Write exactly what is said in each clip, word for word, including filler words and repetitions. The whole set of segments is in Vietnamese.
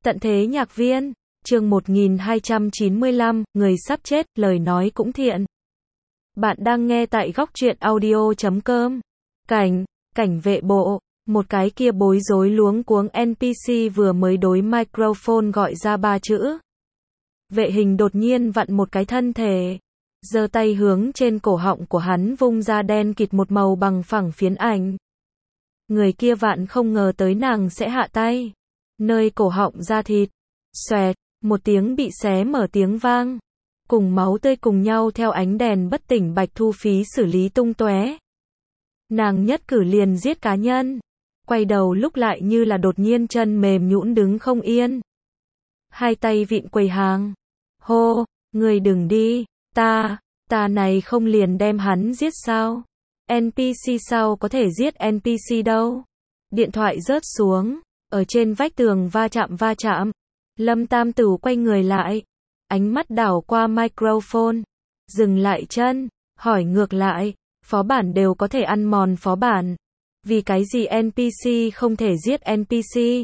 Tận thế nhạc viên, chương một nghìn hai trăm chín mươi lăm, người sắp chết, lời nói cũng thiện. Bạn đang nghe tại góc truyện audio chấm com. Cảnh, cảnh vệ bộ, một cái kia bối rối luống cuống en pê xê vừa mới đối microphone gọi ra ba chữ. Vệ hình đột nhiên vặn một cái thân thể, giơ tay hướng trên cổ họng của hắn vung ra đen kịt một màu bằng phẳng phiến ảnh. Người kia vạn không ngờ tới nàng sẽ hạ tay. Nơi cổ họng da thịt, xoẹt, một tiếng bị xé mở tiếng vang. Cùng máu tươi cùng nhau theo ánh đèn bất tỉnh bạch thu phí xử lý tung tóe. Nàng nhất cử liền giết cá nhân. Quay đầu lúc lại như là đột nhiên chân mềm nhũn đứng không yên. Hai tay vịn quầy hàng. Hô, người đừng đi, ta, ta này không liền đem hắn giết sao? en pê xê sao có thể giết en pê xê đâu? Điện thoại rớt xuống, ở trên vách tường va chạm va chạm. Lâm Tam Tửu quay người lại, ánh mắt đảo qua microphone, dừng lại chân, hỏi ngược lại, phó bản đều có thể ăn mòn phó bản, vì cái gì en pê xê không thể giết en pê xê?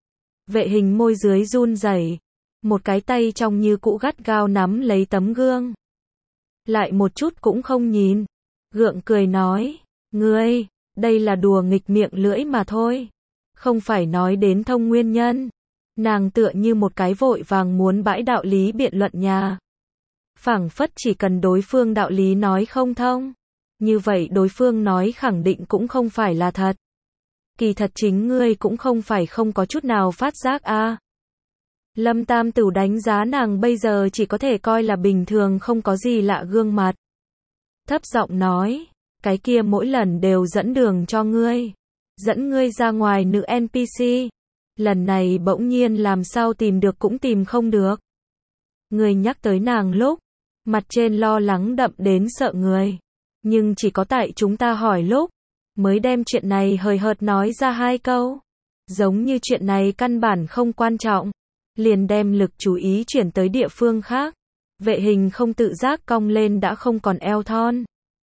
Vệ hình môi dưới run rẩy, một cái tay trong như cũ gắt gao nắm lấy tấm gương. Lại một chút cũng không nhìn, gượng cười nói, ngươi, đây là đùa nghịch miệng lưỡi mà thôi, không phải nói đến thông nguyên nhân. Nàng tựa như một cái vội vàng muốn bãi đạo lý biện luận nhà. Phảng phất chỉ cần đối phương đạo lý nói không thông, như vậy đối phương nói khẳng định cũng không phải là thật. Kỳ thật chính ngươi cũng không phải không có chút nào phát giác a. À. Lâm Tam Tửu đánh giá nàng bây giờ chỉ có thể coi là bình thường không có gì lạ gương mặt. Thấp giọng nói, cái kia mỗi lần đều dẫn đường cho ngươi, dẫn ngươi ra ngoài nữ en pê xê. Lần này bỗng nhiên làm sao tìm được cũng tìm không được. Người nhắc tới nàng lúc, mặt trên lo lắng đậm đến sợ người. Nhưng chỉ có tại chúng ta hỏi lúc, mới đem chuyện này hời hợt nói ra hai câu. Giống như chuyện này căn bản không quan trọng, liền đem lực chú ý chuyển tới địa phương khác. Vệ hình không tự giác cong lên đã không còn eo thon.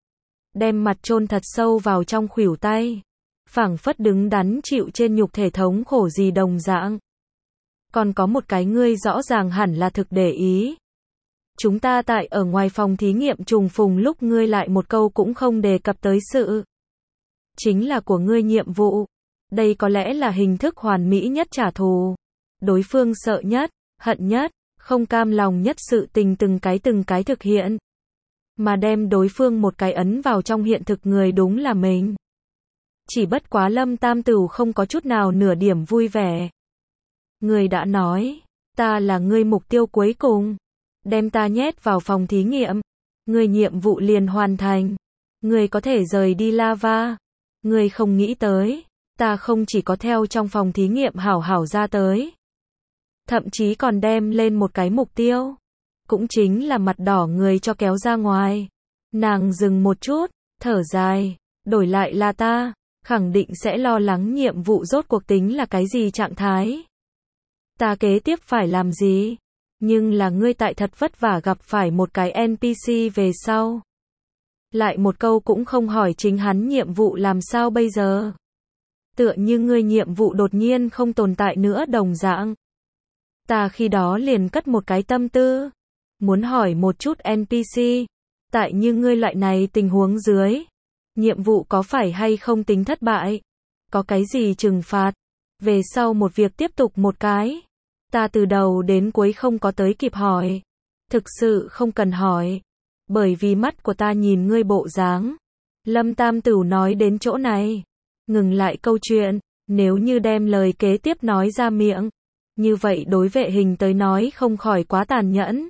Đem mặt chôn thật sâu vào trong khuỷu tay. Phảng phất đứng đắn chịu trên nhục thể thống khổ gì đồng dạng. Còn có một cái ngươi rõ ràng hẳn là thực để ý. Chúng ta tại ở ngoài phòng thí nghiệm trùng phùng lúc ngươi lại một câu cũng không đề cập tới sự. Chính là của ngươi nhiệm vụ. Đây có lẽ là hình thức hoàn mỹ nhất trả thù. Đối phương sợ nhất, hận nhất, không cam lòng nhất sự tình từng cái từng cái thực hiện. Mà đem đối phương một cái ấn vào trong hiện thực người đúng là mình. Chỉ bất quá Lâm Tam Tửu không có chút nào nửa điểm vui vẻ. Người đã nói, ta là ngươi mục tiêu cuối cùng. Đem ta nhét vào phòng thí nghiệm. Người nhiệm vụ liền hoàn thành. Người có thể rời đi lava. Người không nghĩ tới, ta không chỉ có theo trong phòng thí nghiệm hảo hảo ra tới. Thậm chí còn đem lên một cái mục tiêu. Cũng chính là mặt đỏ người cho kéo ra ngoài. Nàng dừng một chút, thở dài, đổi lại là ta. Khẳng định sẽ lo lắng nhiệm vụ rốt cuộc tính là cái gì trạng thái. Ta kế tiếp phải làm gì? Nhưng là ngươi tại thật vất vả gặp phải một cái en pê xê về sau. Lại một câu cũng không hỏi chính hắn nhiệm vụ làm sao bây giờ. Tựa như ngươi nhiệm vụ đột nhiên không tồn tại nữa đồng dạng. Ta khi đó liền cất một cái tâm tư. Muốn hỏi một chút en pê xê. Tại như ngươi loại này tình huống dưới. Nhiệm vụ có phải hay không tính thất bại? Có cái gì trừng phạt? Về sau một việc tiếp tục một cái. Ta từ đầu đến cuối không có tới kịp hỏi. Thực sự không cần hỏi. Bởi vì mắt của ta nhìn ngươi bộ dáng. Lâm Tam Tửu nói đến chỗ này. Ngừng lại câu chuyện. Nếu như đem lời kế tiếp nói ra miệng. Như vậy đối vệ hình tới nói không khỏi quá tàn nhẫn.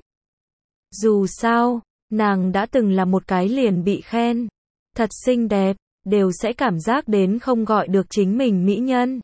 Dù sao, nàng đã từng là một cái liền bị khen. Thật xinh đẹp, đều sẽ cảm giác đến không gọi được chính mình mỹ nhân.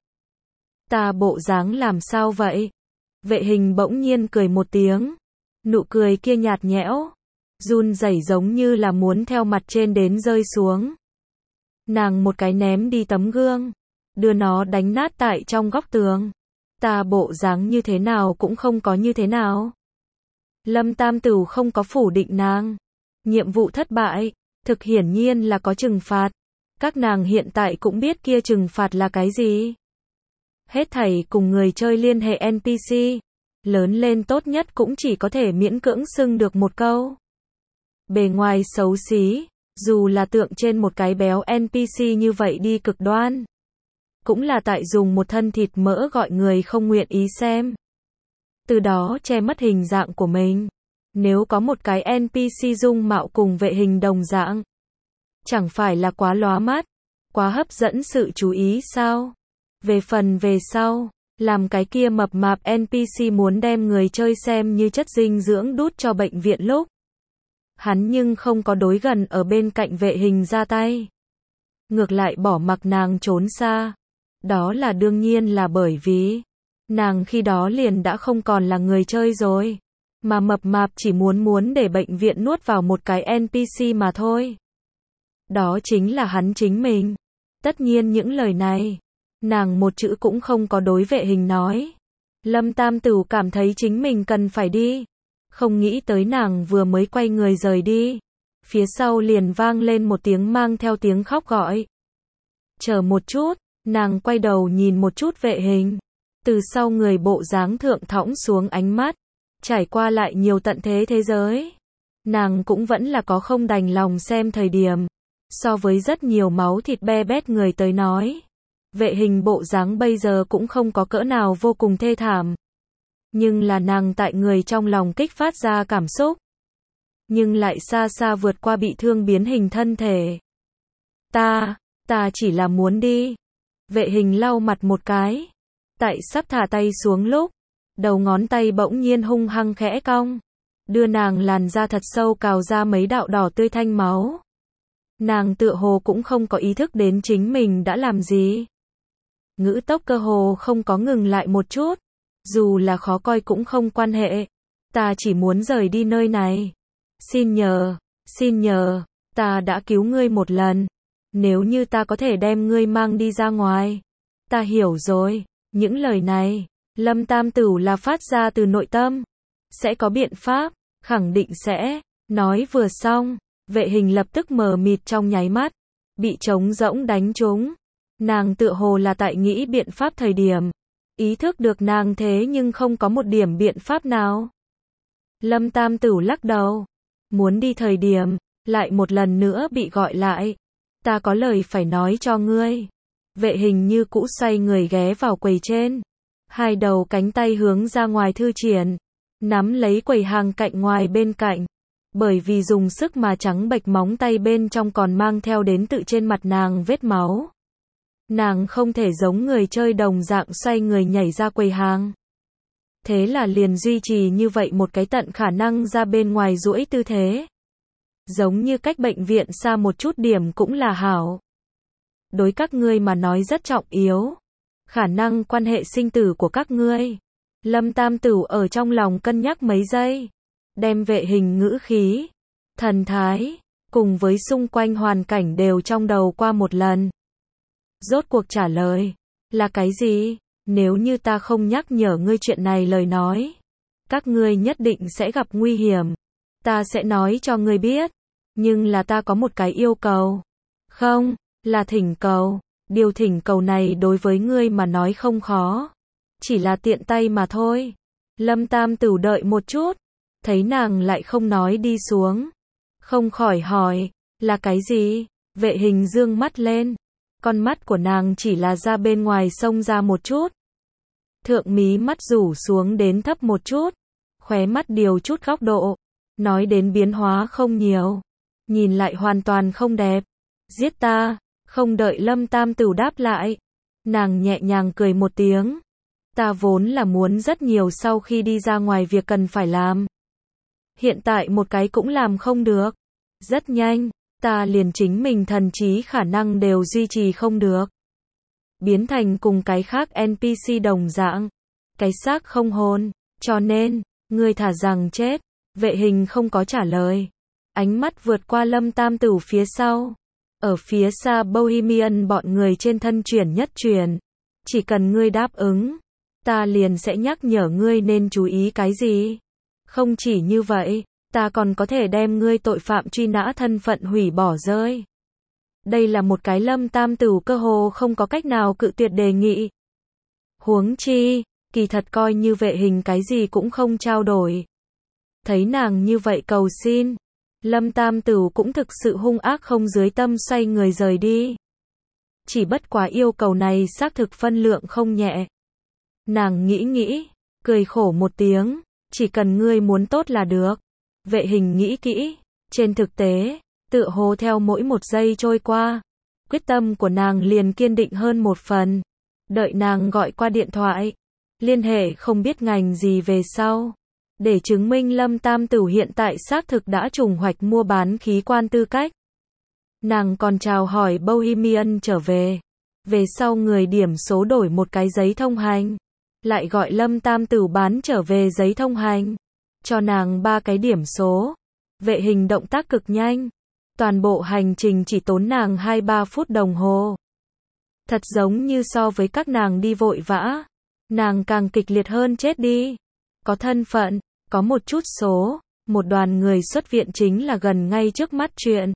Ta bộ dáng làm sao vậy? Vệ hình bỗng nhiên cười một tiếng. Nụ cười kia nhạt nhẽo. Run rẩy giống như là muốn theo mặt trên đến rơi xuống. Nàng một cái ném đi tấm gương. Đưa nó đánh nát tại trong góc tường. Ta bộ dáng như thế nào cũng không có như thế nào. Lâm Tam Tửu không có phủ định nàng. Nhiệm vụ thất bại. Thực hiển nhiên là có trừng phạt. Các nàng hiện tại cũng biết kia trừng phạt là cái gì. Hết thảy cùng người chơi liên hệ en pê xê. Lớn lên tốt nhất cũng chỉ có thể miễn cưỡng xưng được một câu. Bề ngoài xấu xí, dù là tượng trên một cái béo en pê xê như vậy đi cực đoan. Cũng là tại dùng một thân thịt mỡ gọi người không nguyện ý xem. Từ đó che mất hình dạng của mình. Nếu có một cái en pê xê dung mạo cùng vệ hình đồng dạng, chẳng phải là quá lóa mắt, quá hấp dẫn sự chú ý sao? Về phần về sau, làm cái kia mập mạp en pê xê muốn đem người chơi xem như chất dinh dưỡng đút cho bệnh viện lúc. Hắn nhưng không có đối gần ở bên cạnh vệ hình ra tay. Ngược lại bỏ mặc nàng trốn xa. Đó là đương nhiên là bởi vì nàng khi đó liền đã không còn là người chơi rồi. Mà mập mạp chỉ muốn muốn để bệnh viện nuốt vào một cái en pê xê mà thôi. Đó chính là hắn chính mình. Tất nhiên những lời này, nàng một chữ cũng không có đối vệ hình nói. Lâm Tam Tửu cảm thấy chính mình cần phải đi. Không nghĩ tới nàng vừa mới quay người rời đi. Phía sau liền vang lên một tiếng mang theo tiếng khóc gọi. Chờ một chút, nàng quay đầu nhìn một chút vệ hình. Từ sau người bộ dáng thượng thõng xuống ánh mắt. Trải qua lại nhiều tận thế thế giới. Nàng cũng vẫn là có không đành lòng xem thời điểm. So với rất nhiều máu thịt be bét người tới nói. Vệ hình bộ dáng bây giờ cũng không có cỡ nào vô cùng thê thảm. Nhưng là nàng tại người trong lòng kích phát ra cảm xúc. Nhưng lại xa xa vượt qua bị thương biến hình thân thể. Ta, ta chỉ là muốn đi. Vệ hình lau mặt một cái. Tại sắp thả tay xuống lúc. Đầu ngón tay bỗng nhiên hung hăng khẽ cong. Đưa nàng làn da thật sâu cào ra mấy đạo đỏ tươi thanh máu. Nàng tựa hồ cũng không có ý thức đến chính mình đã làm gì. Ngữ tốc cơ hồ không có ngừng lại một chút. Dù là khó coi cũng không quan hệ. Ta chỉ muốn rời đi nơi này. Xin nhờ, xin nhờ, ta đã cứu ngươi một lần. Nếu như ta có thể đem ngươi mang đi ra ngoài. Ta hiểu rồi, những lời này, Lâm Tam Tửu là phát ra từ nội tâm. Sẽ có biện pháp, khẳng định sẽ. Nói vừa xong, vệ hình lập tức mờ mịt trong nháy mắt. Bị trống rỗng đánh trúng. Nàng tựa hồ là tại nghĩ biện pháp thời điểm. Ý thức được nàng thế nhưng không có một điểm biện pháp nào. Lâm Tam Tửu lắc đầu. Muốn đi thời điểm, lại một lần nữa bị gọi lại. Ta có lời phải nói cho ngươi. Vệ hình như cũ xoay người ghé vào quầy trên. Hai đầu cánh tay hướng ra ngoài thư triển. Nắm lấy quầy hàng cạnh ngoài bên cạnh. Bởi vì dùng sức mà trắng bệch móng tay bên trong còn mang theo đến tự trên mặt nàng vết máu. Nàng không thể giống người chơi đồng dạng xoay người nhảy ra quầy hàng. Thế là liền duy trì như vậy một cái tận khả năng ra bên ngoài duỗi tư thế. Giống như cách bệnh viện xa một chút điểm cũng là hảo. Đối các ngươi mà nói rất trọng yếu. Khả năng quan hệ sinh tử của các ngươi. Lâm Tam Tửu ở trong lòng cân nhắc mấy giây. Đem vệ hình ngữ khí, thần thái, cùng với xung quanh hoàn cảnh đều trong đầu qua một lần. Rốt cuộc trả lời, là cái gì? Nếu như ta không nhắc nhở ngươi chuyện này lời nói, các ngươi nhất định sẽ gặp nguy hiểm. Ta sẽ nói cho ngươi biết, nhưng là ta có một cái yêu cầu. Không, là thỉnh cầu. Điều thỉnh cầu này đối với ngươi mà nói không khó. Chỉ là tiện tay mà thôi. Lâm Tam Tửu đợi một chút. Thấy nàng lại không nói đi xuống. Không khỏi hỏi, là cái gì? Vệ hình dương mắt lên. Con mắt của nàng chỉ là ra bên ngoài xông ra một chút. Thượng mí mắt rủ xuống đến thấp một chút. Khóe mắt điều chút góc độ. Nói đến biến hóa không nhiều. Nhìn lại hoàn toàn không đẹp. Giết ta. Không đợi Lâm Tam Tửu đáp lại. Nàng nhẹ nhàng cười một tiếng. Ta vốn là muốn rất nhiều sau khi đi ra ngoài việc cần phải làm. Hiện tại một cái cũng làm không được. Rất nhanh, ta liền chính mình thần trí khả năng đều duy trì không được. Biến thành cùng cái khác en pê xê đồng dạng. Cái xác không hồn. Cho nên, ngươi thả rằng chết. Vệ hình không có trả lời. Ánh mắt vượt qua Lâm Tam Tửu phía sau. Ở phía xa Bohemian bọn người trên thân chuyển nhất chuyển. Chỉ cần ngươi đáp ứng, ta liền sẽ nhắc nhở ngươi nên chú ý cái gì. Không chỉ như vậy, ta còn có thể đem ngươi tội phạm truy nã thân phận hủy bỏ rơi. Đây là một cái Lâm Tam Tửu cơ hồ không có cách nào cự tuyệt đề nghị. Huống chi, kỳ thật coi như Vệ Hình cái gì cũng không trao đổi. Thấy nàng như vậy cầu xin, Lâm Tam Tửu cũng thực sự hung ác không dưới tâm xoay người rời đi. Chỉ bất quá yêu cầu này xác thực phân lượng không nhẹ. Nàng nghĩ nghĩ, cười khổ một tiếng, chỉ cần ngươi muốn tốt là được. Vệ Hình nghĩ kỹ, trên thực tế, tựa hồ theo mỗi một giây trôi qua, quyết tâm của nàng liền kiên định hơn một phần. Đợi nàng gọi qua điện thoại, liên hệ không biết ngành gì về sau, để chứng minh Lâm Tam Tửu hiện tại xác thực đã trùng hoạch mua bán khí quan tư cách. Nàng còn chào hỏi Bohemian trở về. Về sau người điểm số đổi một cái giấy thông hành, lại gọi Lâm Tam Tửu bán trở về giấy thông hành, cho nàng ba cái điểm số. Vệ Hình động tác cực nhanh, toàn bộ hành trình chỉ tốn nàng hai ba phút đồng hồ. Thật giống như so với các nàng đi vội vã, nàng càng kịch liệt hơn chết đi. Có thân phận, có một chút số, một đoàn người xuất viện chính là gần ngay trước mắt chuyện.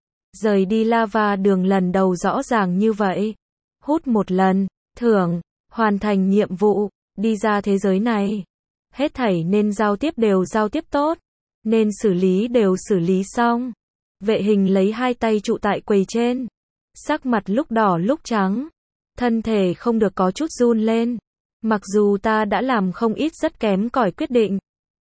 Rời đi lava đường lần đầu rõ ràng như vậy. Hút một lần, thưởng, hoàn thành nhiệm vụ, đi ra thế giới này. Hết thảy nên giao tiếp đều giao tiếp tốt, nên xử lý đều xử lý xong. Vệ Hình lấy hai tay trụ tại quầy trên, sắc mặt lúc đỏ lúc trắng, thân thể không được có chút run lên. Mặc dù ta đã làm không ít rất kém cỏi quyết định,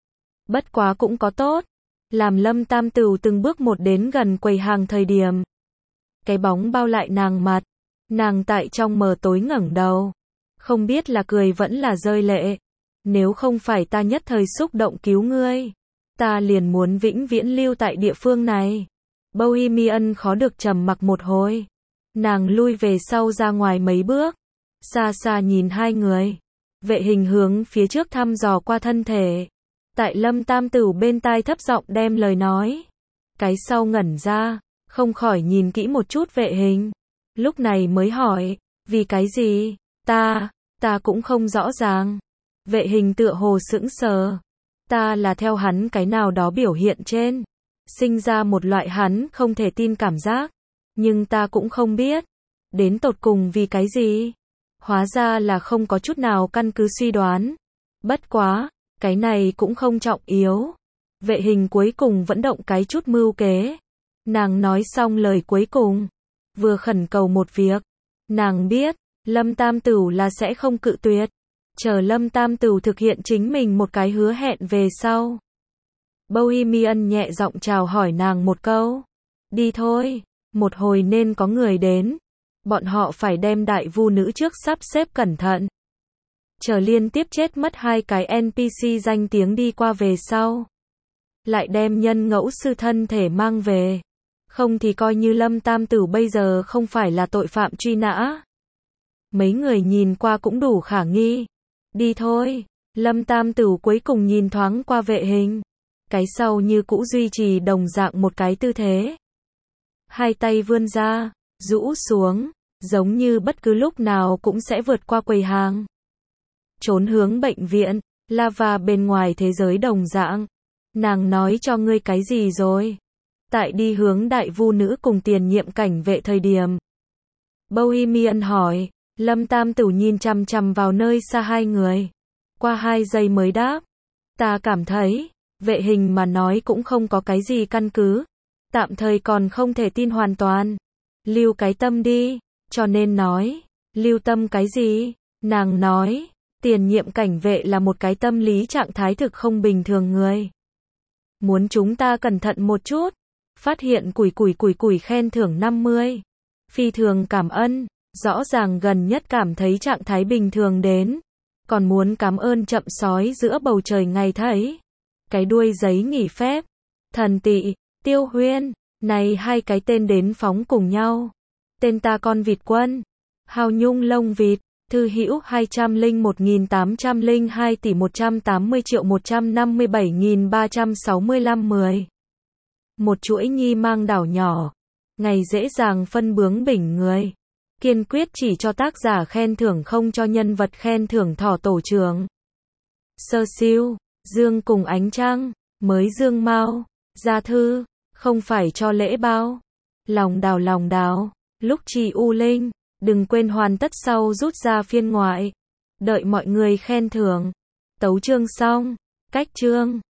bất quá cũng có tốt. Làm Lâm Tam Tửu từng bước một đến gần quầy hàng thời điểm, cái bóng bao lại nàng mặt, nàng tại trong mờ tối ngẩng đầu, không biết là cười vẫn là rơi lệ. Nếu không phải ta nhất thời xúc động cứu ngươi, ta liền muốn vĩnh viễn lưu tại địa phương này. Bohemian khó được trầm mặc một hồi, nàng lui về sau ra ngoài mấy bước, xa xa nhìn hai người. Vệ Hình hướng phía trước thăm dò qua thân thể, tại Lâm Tam Tửu bên tai thấp giọng đem lời nói. Cái sau ngẩn ra, không khỏi nhìn kỹ một chút Vệ Hình, lúc này mới hỏi, vì cái gì? Ta, ta cũng không rõ ràng. Vệ Hình tựa hồ sững sờ, ta là theo hắn cái nào đó biểu hiện trên, sinh ra một loại hắn không thể tin cảm giác, nhưng ta cũng không biết, đến tột cùng vì cái gì. Hóa ra là không có chút nào căn cứ suy đoán. Bất quá, cái này cũng không trọng yếu. Vệ Hình cuối cùng vẫn động cái chút mưu kế. Nàng nói xong lời cuối cùng, vừa khẩn cầu một việc. Nàng biết, Lâm Tam Tửu là sẽ không cự tuyệt. Chờ Lâm Tam Tửu thực hiện chính mình một cái hứa hẹn về sau. Bohemian nhẹ giọng chào hỏi nàng một câu. Đi thôi, một hồi nên có người đến. Bọn họ phải đem đại vu nữ trước sắp xếp cẩn thận. Chờ liên tiếp chết mất hai cái en pê xê danh tiếng đi qua về sau, lại đem nhân ngẫu sư thân thể mang về. Không thì coi như Lâm Tam Tửu bây giờ không phải là tội phạm truy nã. Mấy người nhìn qua cũng đủ khả nghi. Đi thôi. Lâm Tam Tửu cuối cùng nhìn thoáng qua Vệ Hình. Cái sau như cũ duy trì đồng dạng một cái tư thế. Hai tay vươn ra, rũ xuống, giống như bất cứ lúc nào cũng sẽ vượt qua quầy hàng. Trốn hướng bệnh viện, lava bên ngoài thế giới đồng dạng. Nàng nói cho ngươi cái gì rồi? Tại đi hướng đại vu nữ cùng tiền nhiệm cảnh vệ thời điểm. Bohemian hỏi. Lâm Tam Tửu nhìn chằm chằm vào nơi xa hai người. Qua hai giây mới đáp. Ta cảm thấy, Vệ Hình mà nói cũng không có cái gì căn cứ. Tạm thời còn không thể tin hoàn toàn. Lưu cái tâm đi, cho nên nói. Lưu tâm cái gì? Nàng nói, tiền nhiệm cảnh vệ là một cái tâm lý trạng thái thực không bình thường người. Muốn chúng ta cẩn thận một chút. Phát hiện củi củi củi củi khen thưởng năm mươi. Phi thường cảm ơn. Rõ ràng gần nhất cảm thấy trạng thái bình thường đến. Còn muốn cảm ơn chậm sói giữa bầu trời ngày thấy. Cái đuôi giấy nghỉ phép. Thần Tị, Tiêu Huyên. Này hai cái tên đến phóng cùng nhau. Tên ta con vịt quân. Hào nhung lông vịt. Thư hữu hai trăm lẻ một nghìn tám trăm lẻ hai tỷ một trăm tám mươi triệu một trăm năm mươi bảy nghìn ba trăm sáu mươi lăm mười. Một chuỗi nhi mang đảo nhỏ. Ngày dễ dàng phân bướng bỉnh người. Kiên quyết chỉ cho tác giả khen thưởng không cho nhân vật khen thưởng thỏ tổ trưởng. Sơ siêu, Dương cùng ánh trăng, mới Dương mau, gia thư, không phải cho lễ bao. Lòng đào lòng đào, lúc trì u linh, đừng quên hoàn tất sau rút ra phiên ngoại. Đợi mọi người khen thưởng. Tấu chương xong. Cách chương.